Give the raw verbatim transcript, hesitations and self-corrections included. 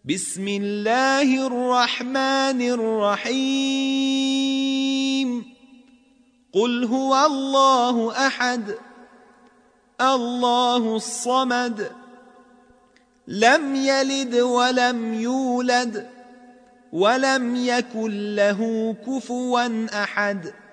بسم الله الرحمن الرحيم قل هو الله أحد الله الصمد لم يلد ولم يولد ولم يكن له كفوا أحد